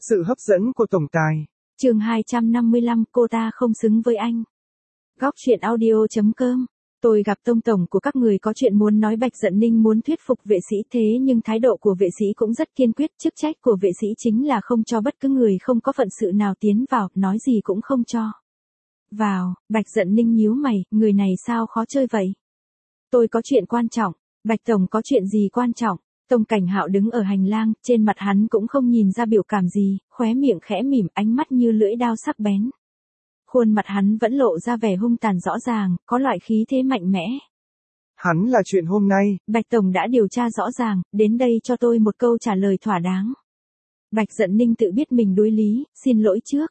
Sự hấp dẫn của tổng tài. Chương 255, cô ta không xứng với anh. Góc truyện audio.com. Tôi gặp Tông tổng của các người có chuyện muốn nói. Bạch Dận Ninh muốn thuyết phục vệ sĩ, thế nhưng thái độ của vệ sĩ cũng rất kiên quyết. Chức trách của vệ sĩ chính là không cho bất cứ người không có phận sự nào tiến vào, nói gì cũng không cho vào. Bạch Dận Ninh nhíu mày, người này sao khó chơi vậy? Tôi có chuyện quan trọng. Bạch tổng có chuyện gì quan trọng? Tông Cảnh Hạo đứng ở hành lang, trên mặt hắn cũng không nhìn ra biểu cảm gì, khóe miệng khẽ mỉm, ánh mắt như lưỡi dao sắc bén. Khuôn mặt hắn vẫn lộ ra vẻ hung tàn rõ ràng, có loại khí thế mạnh mẽ. Hắn là chuyện hôm nay. Bạch tổng đã điều tra rõ ràng, đến đây cho tôi một câu trả lời thỏa đáng. Bạch Dận Ninh tự biết mình đối lý, xin lỗi trước.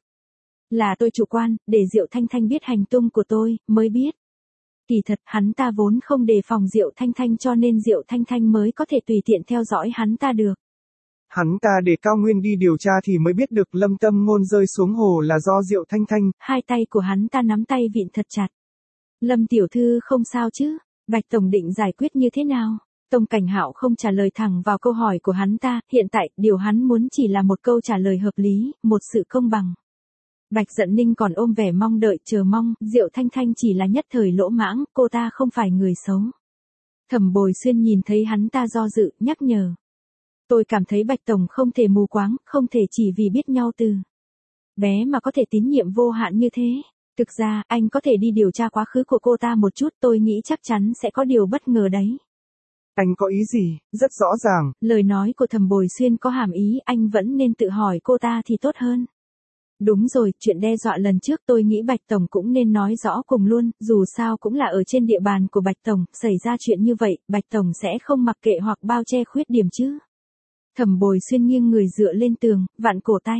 Là tôi chủ quan, để Diệu Thanh Thanh biết hành tung của tôi, mới biết. Kỳ thật, hắn ta vốn không đề phòng Diệu Thanh Thanh cho nên Diệu Thanh Thanh mới có thể tùy tiện theo dõi hắn ta được. Hắn ta để Cao Nguyên đi điều tra thì mới biết được Lâm Tâm Ngôn rơi xuống hồ là do Diệu Thanh Thanh. Hai tay của hắn ta nắm tay vịn thật chặt. Lâm tiểu thư không sao chứ? Bạch tổng định giải quyết như thế nào? Tông Cảnh Hạo không trả lời thẳng vào câu hỏi của hắn ta, hiện tại, điều hắn muốn chỉ là một câu trả lời hợp lý, một sự công bằng. Bạch Dận Ninh còn ôm vẻ mong đợi, chờ mong, Diệu Thanh Thanh chỉ là nhất thời lỗ mãng, cô ta không phải người xấu. Thẩm Bồi Xuyên nhìn thấy hắn ta do dự, nhắc nhở. Tôi cảm thấy Bạch tổng không thể mù quáng, không thể chỉ vì biết nhau từ bé mà có thể tín nhiệm vô hạn như thế. Thực ra, anh có thể đi điều tra quá khứ của cô ta một chút, tôi nghĩ chắc chắn sẽ có điều bất ngờ đấy. Anh có ý gì? Rất rõ ràng. Lời nói của Thẩm Bồi Xuyên có hàm ý, anh vẫn nên tự hỏi cô ta thì tốt hơn. Đúng rồi, chuyện đe dọa lần trước tôi nghĩ Bạch tổng cũng nên nói rõ cùng luôn, dù sao cũng là ở trên địa bàn của Bạch tổng, xảy ra chuyện như vậy, Bạch tổng sẽ không mặc kệ hoặc bao che khuyết điểm chứ. Thẩm Bồi Xuyên nghiêng người dựa lên tường, vặn cổ tay.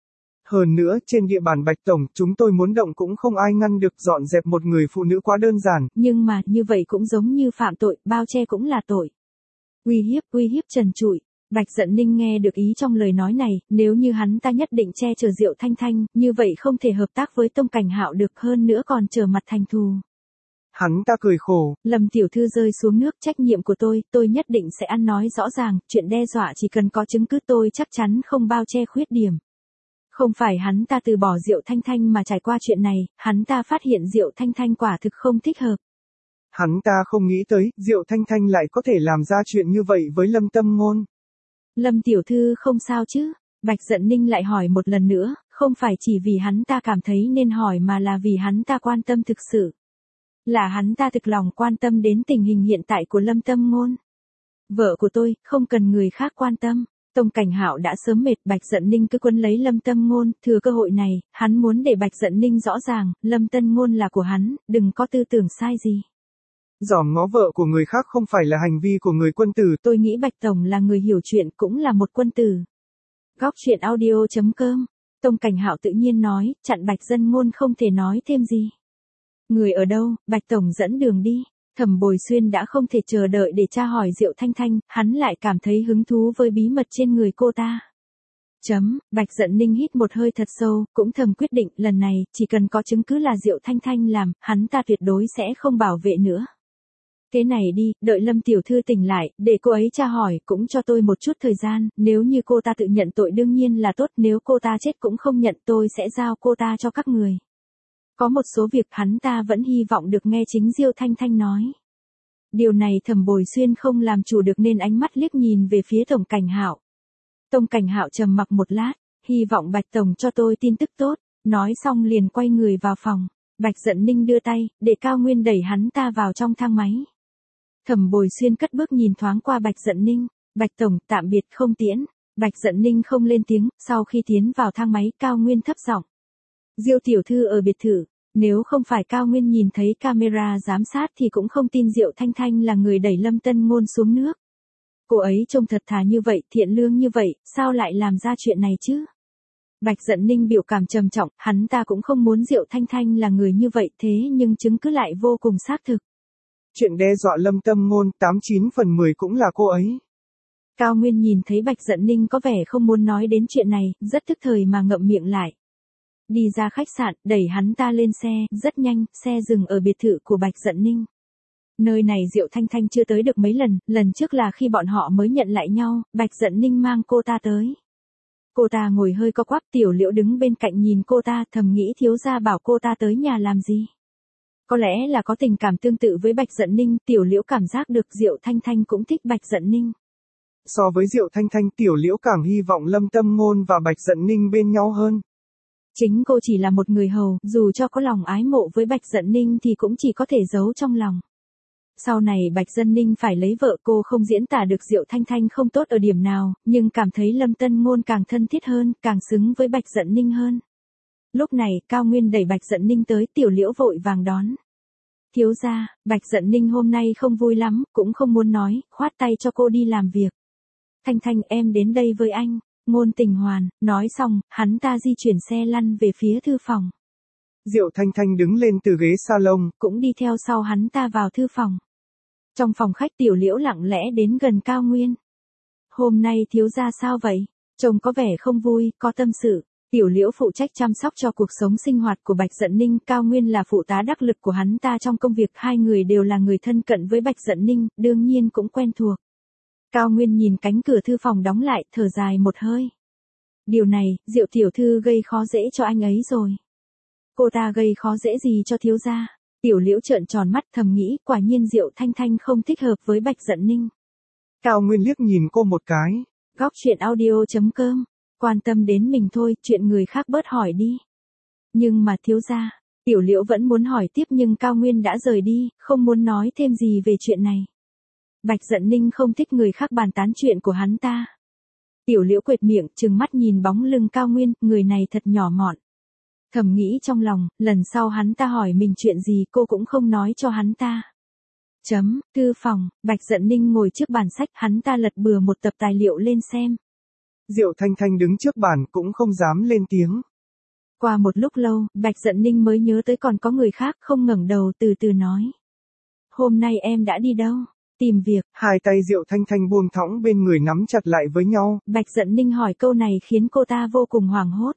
Hơn nữa, trên địa bàn Bạch tổng, chúng tôi muốn động cũng không ai ngăn được, dọn dẹp một người phụ nữ quá đơn giản. Nhưng mà, như vậy cũng giống như phạm tội, bao che cũng là tội. Uy hiếp trần trụi. Bạch Dận Ninh nghe được ý trong lời nói này, nếu như hắn ta nhất định che chở Diệu Thanh Thanh, như vậy không thể hợp tác với Tông Cảnh Hạo được, hơn nữa còn trở mặt thành thù. Hắn ta cười khổ. Lâm tiểu thư rơi xuống nước, trách nhiệm của tôi nhất định sẽ ăn nói rõ ràng, chuyện đe dọa chỉ cần có chứng cứ tôi chắc chắn không bao che khuyết điểm. Không phải hắn ta từ bỏ Diệu Thanh Thanh mà trải qua chuyện này, hắn ta phát hiện Diệu Thanh Thanh quả thực không thích hợp. Hắn ta không nghĩ tới, Diệu Thanh Thanh lại có thể làm ra chuyện như vậy với Lâm Tâm Ngôn. Lâm tiểu thư không sao chứ? Bạch Dận Ninh lại hỏi một lần nữa, không phải chỉ vì hắn ta cảm thấy nên hỏi mà là vì hắn ta quan tâm thực sự. Là hắn ta thực lòng quan tâm đến tình hình hiện tại của Lâm Tâm Ngôn. Vợ của tôi, không cần người khác quan tâm. Tông Cảnh Hạo đã sớm mệt, Bạch Dận Ninh cứ quấn lấy Lâm Tâm Ngôn, thừa cơ hội này, hắn muốn để Bạch Dận Ninh rõ ràng, Lâm Tâm Ngôn là của hắn, đừng có tư tưởng sai gì. Dòm ngó vợ của người khác không phải là hành vi của người quân tử. Tôi nghĩ Bạch tổng là người hiểu chuyện, cũng là một quân tử. Góc truyện audio.com. Tông Cảnh Hạo tự nhiên nói, chặn Bạch Dận Ngôn không thể nói thêm gì. Người ở đâu? Bạch tổng dẫn đường đi. Thẩm Bồi Xuyên đã không thể chờ đợi để tra hỏi Diệu Thanh Thanh, hắn lại cảm thấy hứng thú với bí mật trên người cô ta. Bạch Dận Ninh hít một hơi thật sâu, cũng thầm quyết định, lần này, chỉ cần có chứng cứ là Diệu Thanh Thanh làm, hắn ta tuyệt đối sẽ không bảo vệ nữa. Thế này đi, đợi Lâm tiểu thư tỉnh lại, để cô ấy tra hỏi, cũng cho tôi một chút thời gian, nếu như cô ta tự nhận tội đương nhiên là tốt, nếu cô ta chết cũng không nhận tôi sẽ giao cô ta cho các người. Có một số việc hắn ta vẫn hy vọng được nghe chính Diệu Thanh Thanh nói. Điều này Thẩm Bồi Xuyên không làm chủ được nên ánh mắt liếc nhìn về phía Tổng Cảnh Hạo. Tông Cảnh Hạo trầm mặc một lát, hy vọng Bạch tổng cho tôi tin tức tốt, nói xong liền quay người vào phòng. Bạch Dận Ninh đưa tay, để Cao Nguyên đẩy hắn ta vào trong thang máy. Thẩm Bồi Xuyên cất bước nhìn thoáng qua Bạch Dận Ninh, Bạch tổng, tạm biệt không tiễn. Bạch Dận Ninh không lên tiếng, sau khi tiến vào thang máy, Cao Nguyên thấp giọng. Diệu tiểu thư ở biệt thự, nếu không phải Cao Nguyên nhìn thấy camera giám sát thì cũng không tin Diệu Thanh Thanh là người đẩy Lâm Tân Ngôn xuống nước. Cô ấy trông thật thà như vậy, thiện lương như vậy, sao lại làm ra chuyện này chứ? Bạch Dận Ninh biểu cảm trầm trọng, hắn ta cũng không muốn Diệu Thanh Thanh là người như vậy, thế nhưng chứng cứ lại vô cùng xác thực. Chuyện đe dọa Lâm Tâm Ngôn, 89 phần 10 cũng là cô ấy. Cao Nguyên nhìn thấy Bạch Dận Ninh có vẻ không muốn nói đến chuyện này, rất tức thời mà ngậm miệng lại. Đi ra khách sạn, đẩy hắn ta lên xe, rất nhanh, xe dừng ở biệt thự của Bạch Dận Ninh. Nơi này Diệu Thanh Thanh chưa tới được mấy lần, lần trước là khi bọn họ mới nhận lại nhau, Bạch Dận Ninh mang cô ta tới. Cô ta ngồi hơi co quắp, Tiểu Liễu đứng bên cạnh nhìn cô ta, thầm nghĩ thiếu gia bảo cô ta tới nhà làm gì. Có lẽ là có tình cảm tương tự với Bạch Dận Ninh, Tiểu Liễu cảm giác được Diệu Thanh Thanh cũng thích Bạch Dận Ninh. So với Diệu Thanh Thanh, Tiểu Liễu càng hy vọng Lâm Tâm Ngôn và Bạch Dận Ninh bên nhau hơn. Chính cô chỉ là một người hầu, dù cho có lòng ái mộ với Bạch Dận Ninh thì cũng chỉ có thể giấu trong lòng. Sau này Bạch Dận Ninh phải lấy vợ, cô không diễn tả được Diệu Thanh Thanh không tốt ở điểm nào, nhưng cảm thấy Lâm Tân Ngôn càng thân thiết hơn, càng xứng với Bạch Dận Ninh hơn. Lúc này, Cao Nguyên đẩy Bạch Dận Ninh tới, Tiểu Liễu vội vàng đón. Thiếu gia, Bạch Dận Ninh hôm nay không vui lắm, cũng không muốn nói, khoát tay cho cô đi làm việc. Thanh Thanh, em đến đây với anh. Ngôn Tình Hoàn, nói xong, hắn ta di chuyển xe lăn về phía thư phòng. Diệu Thanh Thanh đứng lên từ ghế salon, cũng đi theo sau hắn ta vào thư phòng. Trong phòng khách, Tiểu Liễu lặng lẽ đến gần Cao Nguyên. Hôm nay thiếu gia sao vậy? Trông có vẻ không vui, có tâm sự. Tiểu Liễu phụ trách chăm sóc cho cuộc sống sinh hoạt của Bạch Dận Ninh, Cao Nguyên là phụ tá đắc lực của hắn ta trong công việc, hai người đều là người thân cận với Bạch Dận Ninh, đương nhiên cũng quen thuộc. Cao Nguyên nhìn cánh cửa thư phòng đóng lại, thở dài một hơi. Điều này, Diệu tiểu thư gây khó dễ cho anh ấy rồi. Cô ta gây khó dễ gì cho thiếu gia? Tiểu Liễu trợn tròn mắt, thầm nghĩ, quả nhiên Diệu Thanh Thanh không thích hợp với Bạch Dận Ninh. Cao Nguyên liếc nhìn cô một cái. Góc truyện audio.com, quan tâm đến mình thôi, chuyện người khác bớt hỏi đi. Nhưng mà thiếu gia, Tiểu Liễu vẫn muốn hỏi tiếp nhưng Cao Nguyên đã rời đi, không muốn nói thêm gì về chuyện này. Bạch Dận Ninh không thích người khác bàn tán chuyện của hắn ta. Tiểu Liễu quệt miệng, trừng mắt nhìn bóng lưng Cao Nguyên, người này thật nhỏ mọn. Thầm nghĩ trong lòng, lần sau hắn ta hỏi mình chuyện gì cô cũng không nói cho hắn ta. Thư phòng, Bạch Dận Ninh ngồi trước bàn sách, hắn ta lật bừa một tập tài liệu lên xem. Diệu Thanh Thanh đứng trước bàn cũng không dám lên tiếng. Qua một lúc lâu, Bạch Dận Ninh mới nhớ tới còn có người khác, không ngẩng đầu, từ từ nói. Hôm nay em đã đi đâu? Tìm việc. Hai tay Diệu Thanh Thanh buông thõng bên người nắm chặt lại với nhau. Bạch Dận Ninh hỏi câu này khiến cô ta vô cùng hoảng hốt.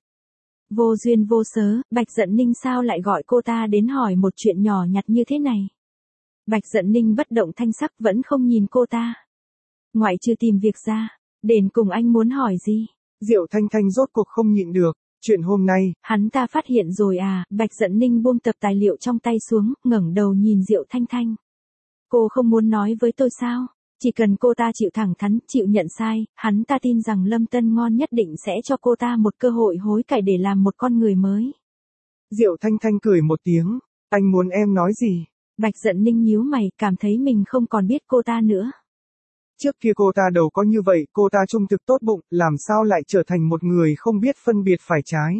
Vô duyên vô cớ, Bạch Dận Ninh sao lại gọi cô ta đến hỏi một chuyện nhỏ nhặt như thế này? Bạch Dận Ninh bất động thanh sắc, vẫn không nhìn cô ta. Ngoại trừ tìm việc ra, đến cùng anh muốn hỏi gì? Diệu Thanh Thanh rốt cuộc không nhịn được. Chuyện hôm nay, hắn ta phát hiện rồi à? Bạch Dận Ninh buông tập tài liệu trong tay xuống, ngẩng đầu nhìn Diệu Thanh Thanh. Cô không muốn nói với tôi sao? Chỉ cần cô ta chịu thẳng thắn, chịu nhận sai, hắn ta tin rằng Lâm Tân Ngon nhất định sẽ cho cô ta một cơ hội hối cải để làm một con người mới. Diệu Thanh Thanh cười một tiếng, anh muốn em nói gì? Bạch Dận Ninh nhíu mày, cảm thấy mình không còn biết cô ta nữa. Trước kia cô ta đâu có như vậy, cô ta trung thực tốt bụng, làm sao lại trở thành một người không biết phân biệt phải trái.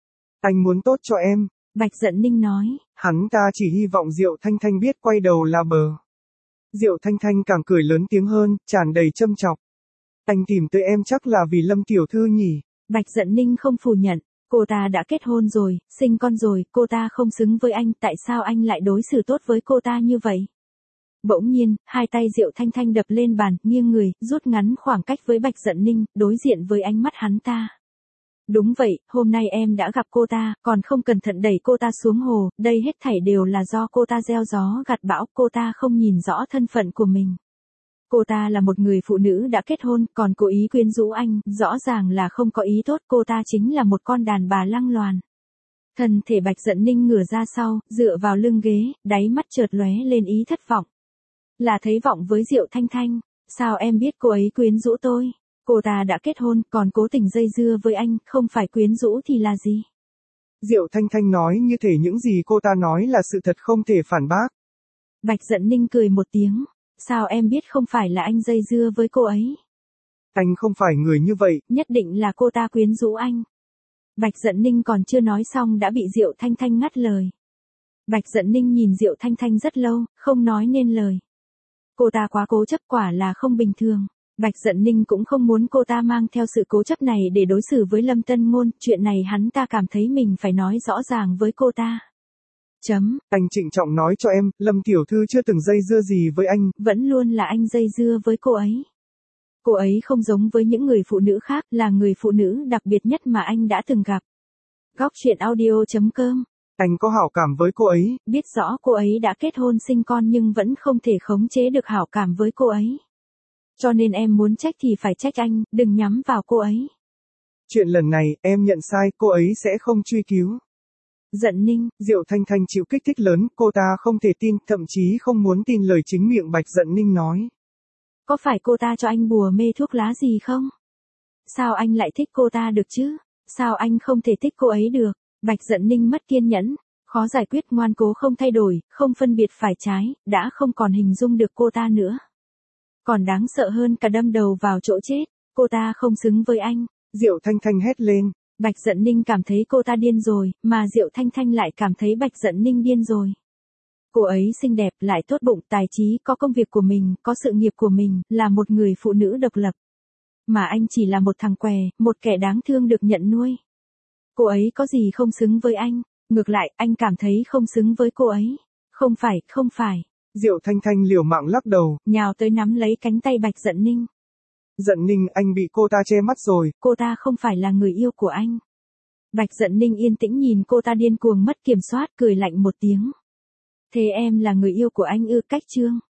Anh muốn tốt cho em. Bạch Dận Ninh nói. Hắn ta chỉ hy vọng Diệu Thanh Thanh biết quay đầu là bờ. Diệu Thanh Thanh càng cười lớn tiếng hơn, tràn đầy châm chọc. Anh tìm tới em chắc là vì Lâm tiểu thư nhỉ? Bạch Dận Ninh không phủ nhận, cô ta đã kết hôn rồi, sinh con rồi, cô ta không xứng với anh, tại sao anh lại đối xử tốt với cô ta như vậy? Bỗng nhiên, hai tay Diệu Thanh Thanh đập lên bàn, nghiêng người, rút ngắn khoảng cách với Bạch Dận Ninh, đối diện với ánh mắt hắn ta. Đúng vậy, hôm nay em đã gặp cô ta, còn không cẩn thận đẩy cô ta xuống hồ, đây hết thảy đều là do cô ta gieo gió gặt bão, cô ta không nhìn rõ thân phận của mình. Cô ta là một người phụ nữ đã kết hôn, còn cố ý quyến rũ anh, rõ ràng là không có ý tốt, cô ta chính là một con đàn bà lăng loàn. Thân thể Bạch Dận Ninh ngửa ra sau, dựa vào lưng ghế, đáy mắt chợt lóe lên ý thất vọng. Là thấy vọng với Diệu Thanh Thanh, sao em biết cô ấy quyến rũ tôi? Cô ta đã kết hôn, còn cố tình dây dưa với anh, không phải quyến rũ thì là gì? Diệu Thanh Thanh nói như thể những gì cô ta nói là sự thật không thể phản bác. Bạch Dận Ninh cười một tiếng, sao em biết không phải là anh dây dưa với cô ấy? Anh không phải người như vậy. Nhất định là cô ta quyến rũ anh. Bạch Dận Ninh còn chưa nói xong đã bị Diệu Thanh Thanh ngắt lời. Bạch Dận Ninh nhìn Diệu Thanh Thanh rất lâu, không nói nên lời. Cô ta quá cố chấp, quả là không bình thường. Bạch Dận Ninh cũng không muốn cô ta mang theo sự cố chấp này để đối xử với Lâm Tân Ngôn, chuyện này hắn ta cảm thấy mình phải nói rõ ràng với cô ta. Anh trịnh trọng nói cho em, Lâm tiểu thư chưa từng dây dưa gì với anh. Vẫn luôn là anh dây dưa với cô ấy. Cô ấy không giống với những người phụ nữ khác, là người phụ nữ đặc biệt nhất mà anh đã từng gặp. Góc truyện audio.com. Anh có hảo cảm với cô ấy. Biết rõ cô ấy đã kết hôn sinh con nhưng vẫn không thể khống chế được hảo cảm với cô ấy. Cho nên em muốn trách thì phải trách anh, đừng nhắm vào cô ấy. Chuyện lần này, em nhận sai, cô ấy sẽ không truy cứu. Giận Ninh, Diệu Thanh Thanh chịu kích thích lớn, cô ta không thể tin, thậm chí không muốn tin lời chính miệng Bạch Giận Ninh nói. có phải cô ta cho anh bùa mê thuốc lá gì không? Sao anh lại thích cô ta được chứ? Sao anh không thể thích cô ấy được? Bạch Giận Ninh mất kiên nhẫn, khó giải quyết, ngoan cố không thay đổi, không phân biệt phải trái, đã không còn hình dung được cô ta nữa. Còn đáng sợ hơn cả đâm đầu vào chỗ chết, cô ta không xứng với anh. Diệu Thanh Thanh hét lên. Bạch Giận Ninh cảm thấy cô ta điên rồi, mà Diệu Thanh Thanh lại cảm thấy Bạch Giận Ninh điên rồi. Cô ấy xinh đẹp, lại tốt bụng, tài trí, có công việc của mình, có sự nghiệp của mình, là một người phụ nữ độc lập. Mà anh chỉ là một thằng què, một kẻ đáng thương được nhận nuôi. Cô ấy có gì không xứng với anh, ngược lại, anh cảm thấy không xứng với cô ấy. Không phải. Diệu Thanh Thanh liều mạng lắc đầu, nhào tới nắm lấy cánh tay Bạch Giận Ninh. Giận Ninh, anh bị cô ta che mắt rồi. Cô ta không phải là người yêu của anh. Bạch Giận Ninh yên tĩnh nhìn cô ta điên cuồng mất kiểm soát, cười lạnh một tiếng. Thế em là người yêu của anh ư? Cách Trương.